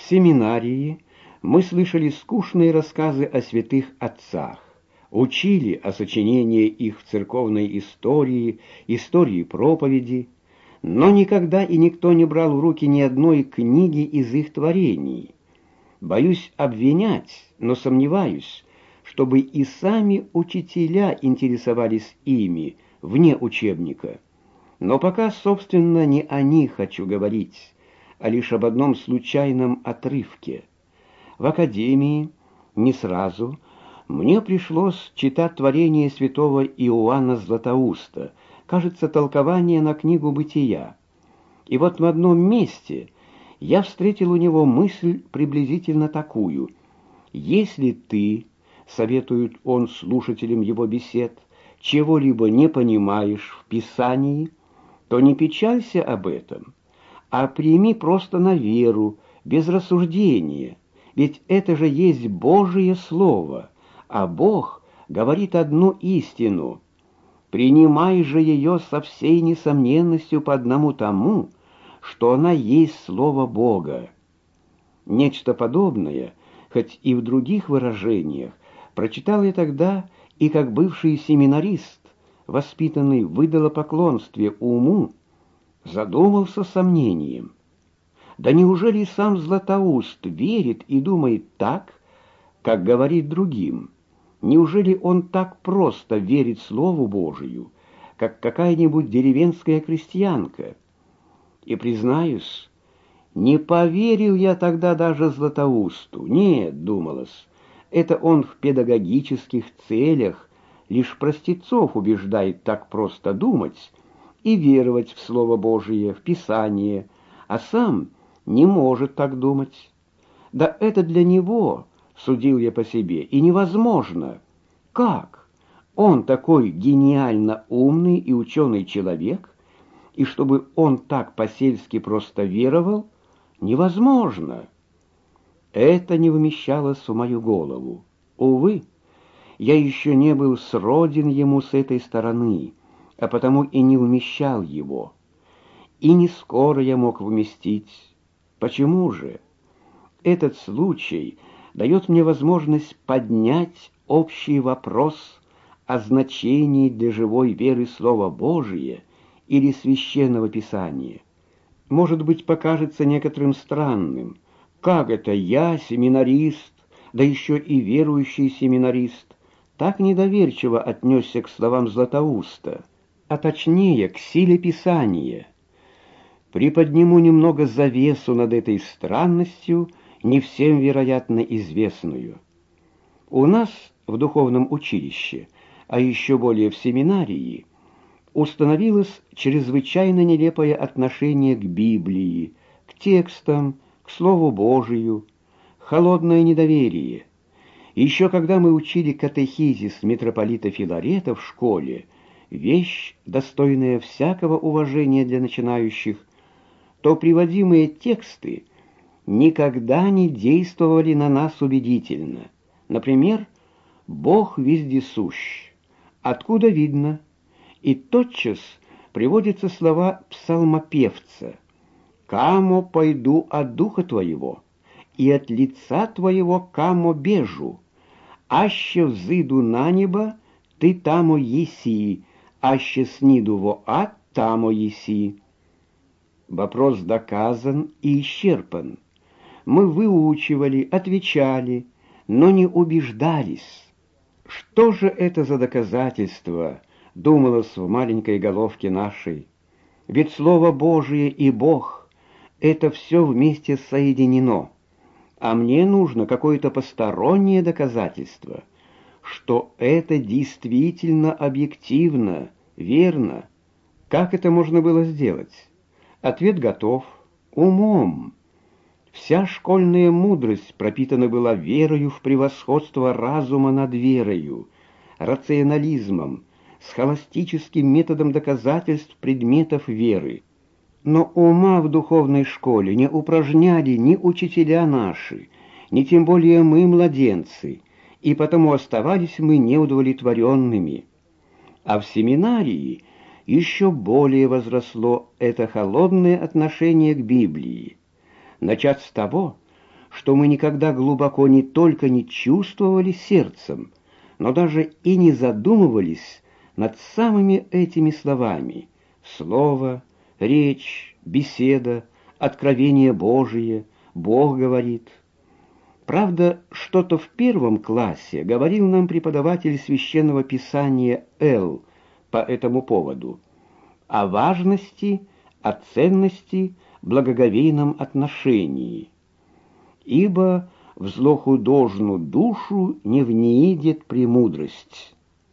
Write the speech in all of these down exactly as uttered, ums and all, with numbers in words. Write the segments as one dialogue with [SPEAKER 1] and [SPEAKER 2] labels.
[SPEAKER 1] семинарии мы слышали скучные рассказы о святых отцах, учили о сочинении их в церковной истории, истории проповеди, но никогда и никто не брал в руки ни одной книги из их творений. Боюсь обвинять, но сомневаюсь, чтобы и сами учителя интересовались ими вне учебника. Но пока, собственно, не о них хочу говорить, а лишь об одном случайном отрывке. В академии не сразу мне пришлось читать творение святого Иоанна Златоуста, кажется, толкование на книгу «Бытия». И вот в одном месте я встретил у него мысль приблизительно такую: «Если ты, — советует он слушателям его бесед, — чего-либо не понимаешь в Писании, то не печалься об этом, а прими просто на веру, без рассуждения, ведь это же есть Божие Слово, а Бог говорит одну истину. Принимай же ее со всей несомненностью по одному тому, что она есть Слово Бога». Нечто подобное, хоть и в других выражениях, прочитал я тогда и как бывший семинарист, воспитанный в идолопоклонстве уму, задумался с сомнением. Да неужели сам Златоуст верит и думает так, как говорит другим? Неужели он так просто верит Слову Божию, как какая-нибудь деревенская крестьянка? И, признаюсь, не поверил я тогда даже Златоусту. Нет, думалось, это он в педагогических целях лишь простецов убеждает так просто думать и веровать в Слово Божие, в Писание, а сам не может так думать. Да это для него, судил я по себе, и невозможно. Как? Он такой гениально умный и ученый человек, и чтобы он так по-сельски просто веровал, невозможно. Это не вмещалось в мою голову. Увы, я еще не был сроден ему с этой стороны, а потому и не вмещал его. И не скоро я мог вместить. Почему же? Этот случай дает мне возможность поднять общий вопрос о значении для живой веры Слова Божия или Священного Писания. Может быть, покажется некоторым странным, как это я, семинарист, да еще и верующий семинарист, так недоверчиво отнесся к словам Златоуста, а точнее к силе Писания. Приподниму немного завесу над этой странностью, не всем, вероятно, известную. У нас в духовном училище, а еще более в семинарии, установилось чрезвычайно нелепое отношение к Библии, к текстам, к Слову Божию, холодное недоверие. Еще когда мы учили катехизис митрополита Филарета в школе, вещь, достойная всякого уважения для начинающих, то приводимые тексты никогда не действовали на нас убедительно. Например, «Бог вездесущ». Откуда видно? И тотчас приводятся слова псалмопевца: «Камо пойду от духа твоего, и от лица твоего камо бежу, аще взыду на небо, ты тамо еси, аще сниду во ад, тамо еси». Вопрос доказан и исчерпан. Мы выучивали, отвечали, но не убеждались. Что же это за доказательство, думалось в маленькой головке нашей? Ведь Слово Божие и Бог — это все вместе соединено. А мне нужно какое-то постороннее доказательство, что это действительно объективно, верно. Как это можно было сделать? Ответ готов. Умом. Вся школьная мудрость пропитана была верою в превосходство разума над верою, рационализмом, схоластическим методом доказательств предметов веры. Но ума в духовной школе не упражняли ни учителя наши, ни тем более мы, младенцы, и потому оставались мы неудовлетворенными. А в семинарии еще более возросло это холодное отношение к Библии. Начать с того, что мы никогда глубоко не только не чувствовали сердцем, но даже и не задумывались над самыми этими словами: слово, речь, беседа, откровение Божие, Бог говорит. Правда, что-то в первом классе говорил нам преподаватель священного писания Л. по этому поводу, о важности, о ценности, благоговейном отношении. Ибо в злохудожну душу не внеидет премудрость.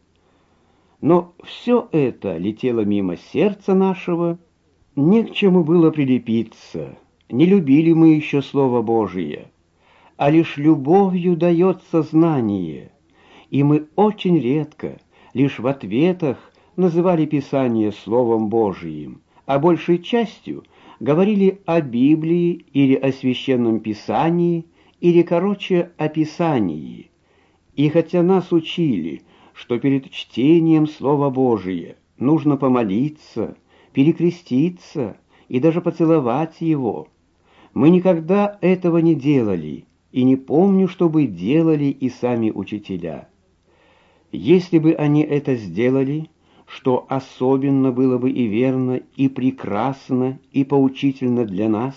[SPEAKER 1] Но все это летело мимо сердца нашего, не к чему было прилепиться, не любили мы еще Слово Божие, а лишь любовью дается знание, и мы очень редко, лишь в ответах, называли Писание Словом Божиим, а большей частью говорили о Библии или о Священном Писании, или, короче, о Писании. И хотя нас учили, что перед чтением Слова Божия нужно помолиться, перекреститься и даже поцеловать его, мы никогда этого не делали, и не помню, чтобы делали и сами учителя. Если бы они это сделали, что особенно было бы и верно, и прекрасно, и поучительно для нас,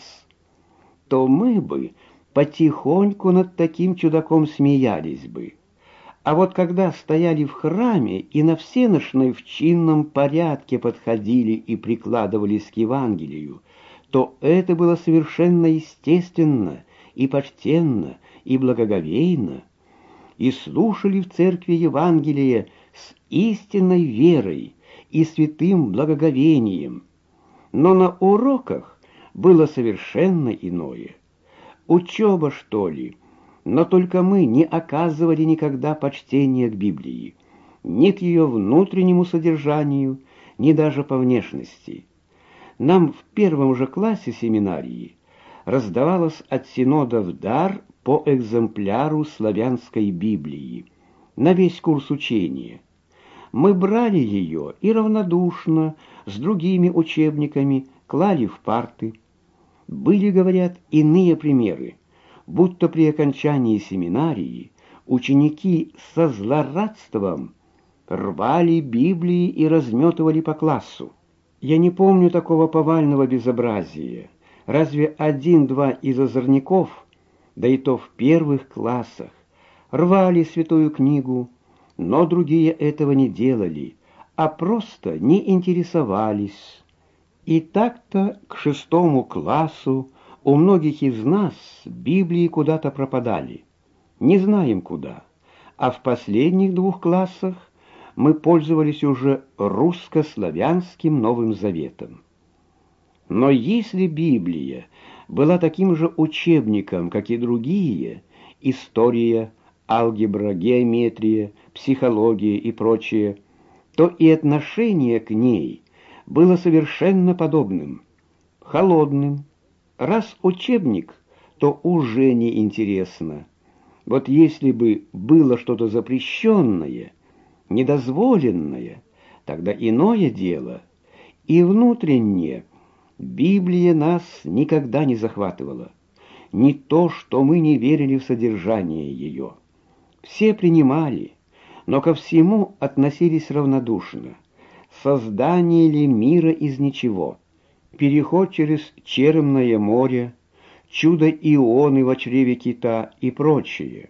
[SPEAKER 1] то мы бы потихоньку над таким чудаком смеялись бы. А вот когда стояли в храме и на всеношной в чинном порядке подходили и прикладывались к Евангелию, то это было совершенно естественно и почтенно, и благоговейно, и слушали в церкви Евангелие с истинной верой и святым благоговением. Но на уроках было совершенно иное. Учеба, что ли, но только мы не оказывали никогда почтения к Библии, ни к ее внутреннему содержанию, ни даже по внешности. Нам в первом же классе семинарии раздавалось от синода в дар по экземпляру славянской Библии на весь курс учения. Мы брали ее и равнодушно с другими учебниками клали в парты. Были, говорят, иные примеры, будто при окончании семинарии ученики со злорадством рвали Библии и разметывали по классу. Я не помню такого повального безобразия. Разве один-два из озорников, да и то в первых классах, рвали святую книгу, но другие этого не делали, а просто не интересовались. И так-то к шестому классу у многих из нас Библии куда-то пропадали. Не знаем куда. А в последних двух классах мы пользовались уже русско-славянским Новым Заветом. Но если Библия была таким же учебником, как и другие, история, алгебра, геометрия, психология и прочее, то и отношение к ней было совершенно подобным, холодным. Раз учебник, то уже не интересно. Вот если бы было что-то запрещенное, недозволенное, тогда иное дело. И внутренне Библия нас никогда не захватывала. Не то, что мы не верили в содержание ее. Все принимали, но ко всему относились равнодушно. Создание ли мира из ничего? Переход через Черное море, чудо Ионы в чреве кита и прочее.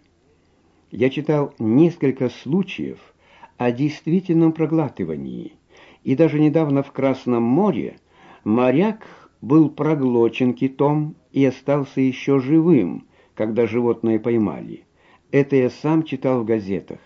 [SPEAKER 1] Я читал несколько случаев о действительном проглатывании, и даже недавно в Красном море моряк был проглочен китом и остался еще живым, когда животное поймали. Это я сам читал в газетах.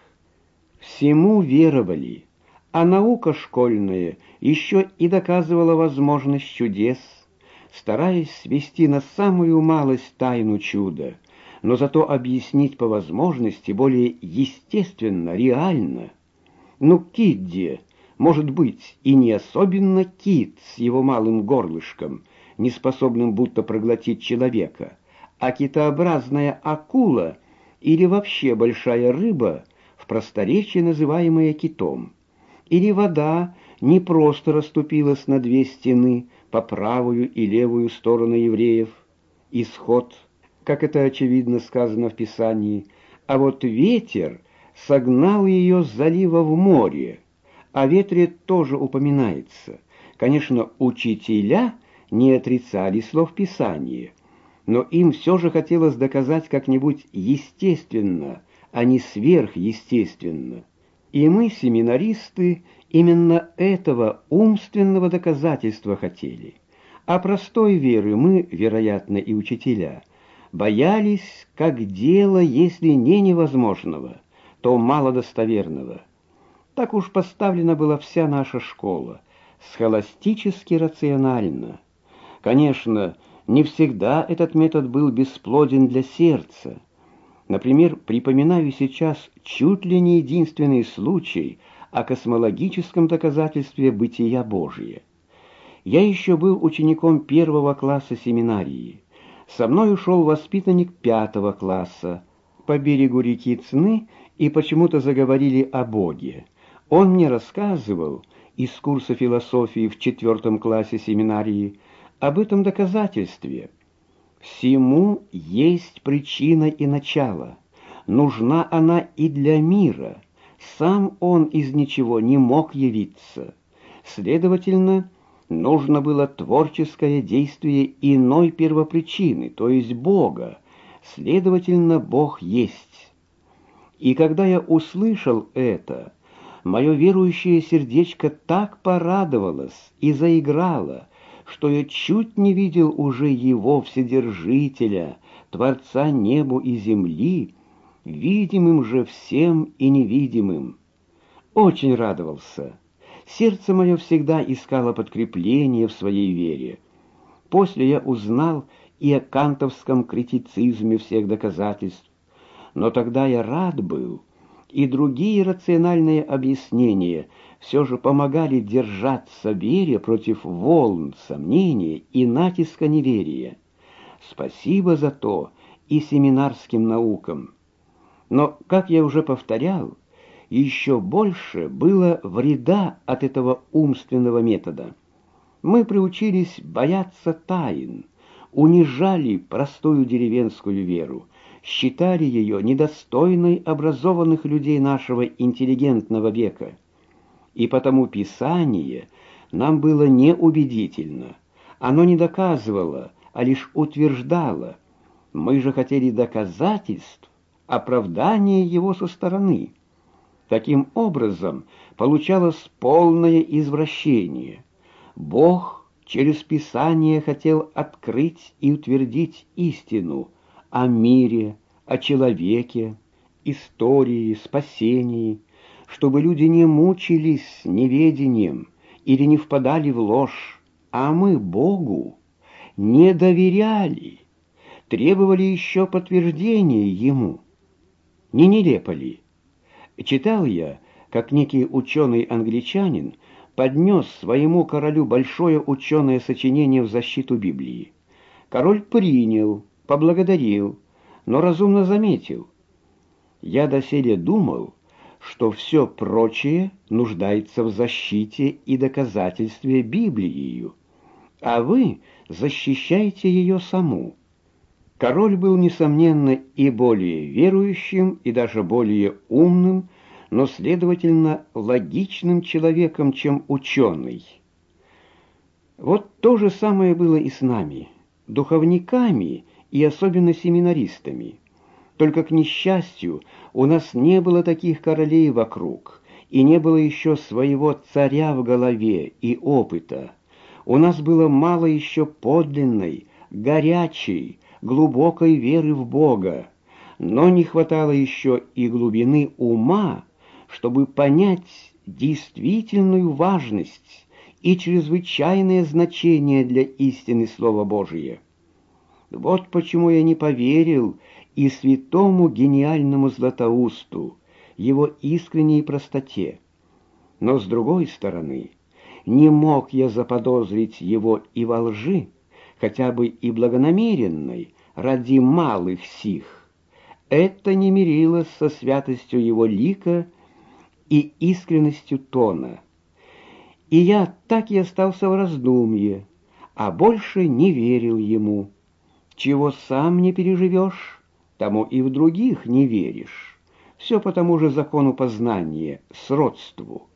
[SPEAKER 1] Всему веровали, а наука школьная еще и доказывала возможность чудес, стараясь свести на самую малость тайну чуда, но зато объяснить по возможности более естественно, реально. Ну, кит-де, может быть, и не особенно кит с его малым горлышком, не способным будто проглотить человека, а китообразная акула или вообще большая рыба, в просторечии называемая китом. Или вода не просто расступилась на две стены по правую и левую сторону евреев. Исход. как это очевидно сказано в Писании, а вот ветер согнал ее с залива в море. О ветре тоже упоминается. Конечно, учителя не отрицали слов Писания, но им все же хотелось доказать как-нибудь естественно, а не сверхъестественно. И мы, семинаристы, именно этого умственного доказательства хотели. А простой веры мы, вероятно, и учителя, боялись, как дело, если не невозможного, то малодостоверного. Так уж поставлена была вся наша школа, схоластически рационально. Конечно, не всегда этот метод был бесплоден для сердца. Например, припоминаю сейчас чуть ли не единственный случай о космологическом доказательстве бытия Божия. Я еще был учеником первого класса семинарии. Со мной ушел воспитанник пятого класса. По берегу реки Цны и почему-то заговорили о Боге. Он мне рассказывал из курса философии в четвертом классе семинарии об этом доказательстве. Всему есть причина и начало. Нужна она и для мира. Сам он из ничего не мог явиться. Следовательно, нужно было творческое действие иной первопричины, то есть Бога. Следовательно, Бог есть. И когда я услышал это, мое верующее сердечко так порадовалось и заиграло, что я чуть не видел уже его Вседержителя, Творца небу и земли, видимым же всем и невидимым. Очень радовался. Сердце мое всегда искало подкрепление в своей вере. После я узнал и о кантовском критицизме всех доказательств. Но тогда я рад был, и другие рациональные объяснения все же помогали держаться вере против волн сомнения и натиска неверия. Спасибо за то и семинарским наукам. Но, как я уже повторял, еще больше было вреда от этого умственного метода. Мы приучились бояться тайн, унижали простую деревенскую веру, считали ее недостойной образованных людей нашего интеллигентного века. И потому Писание нам было неубедительно. Оно не доказывало, а лишь утверждало. Мы же хотели доказательств, оправдания его со стороны. Таким образом, получалось полное извращение. Бог через Писание хотел открыть и утвердить истину о мире, о человеке, истории, спасении, чтобы люди не мучились неведением или не впадали в ложь, а мы Богу не доверяли, требовали еще подтверждения Ему. Не нелепо ли? Читал я, как некий ученый-англичанин поднес своему королю большое ученое сочинение в защиту Библии. Король принял, поблагодарил, но разумно заметил: «Я доселе думал, что все прочее нуждается в защите и доказательстве Библией, а вы защищаете ее саму». Король был, несомненно, и более верующим, и даже более умным, но, следовательно, логичным человеком, чем ученый. Вот то же самое было и с нами, духовниками и особенно семинаристами. Только, к несчастью, у нас не было таких королей вокруг, и не было еще своего царя в голове и опыта. У нас было мало еще подлинной, горячей, глубокой веры в Бога, но не хватало еще и глубины ума, чтобы понять действительную важность и чрезвычайное значение для истины Слова Божия. Вот почему я не поверил и святому гениальному Златоусту, его искренней простоте. Но, с другой стороны, не мог я заподозрить его и во лжи, хотя бы и благонамеренной, ради малых сих. Это не мирилось со святостью его лика и искренностью тона. И я так и остался в раздумье, а больше не верил ему. Чего сам не переживешь, тому и в других не веришь. Все по тому же закону познания, сродству.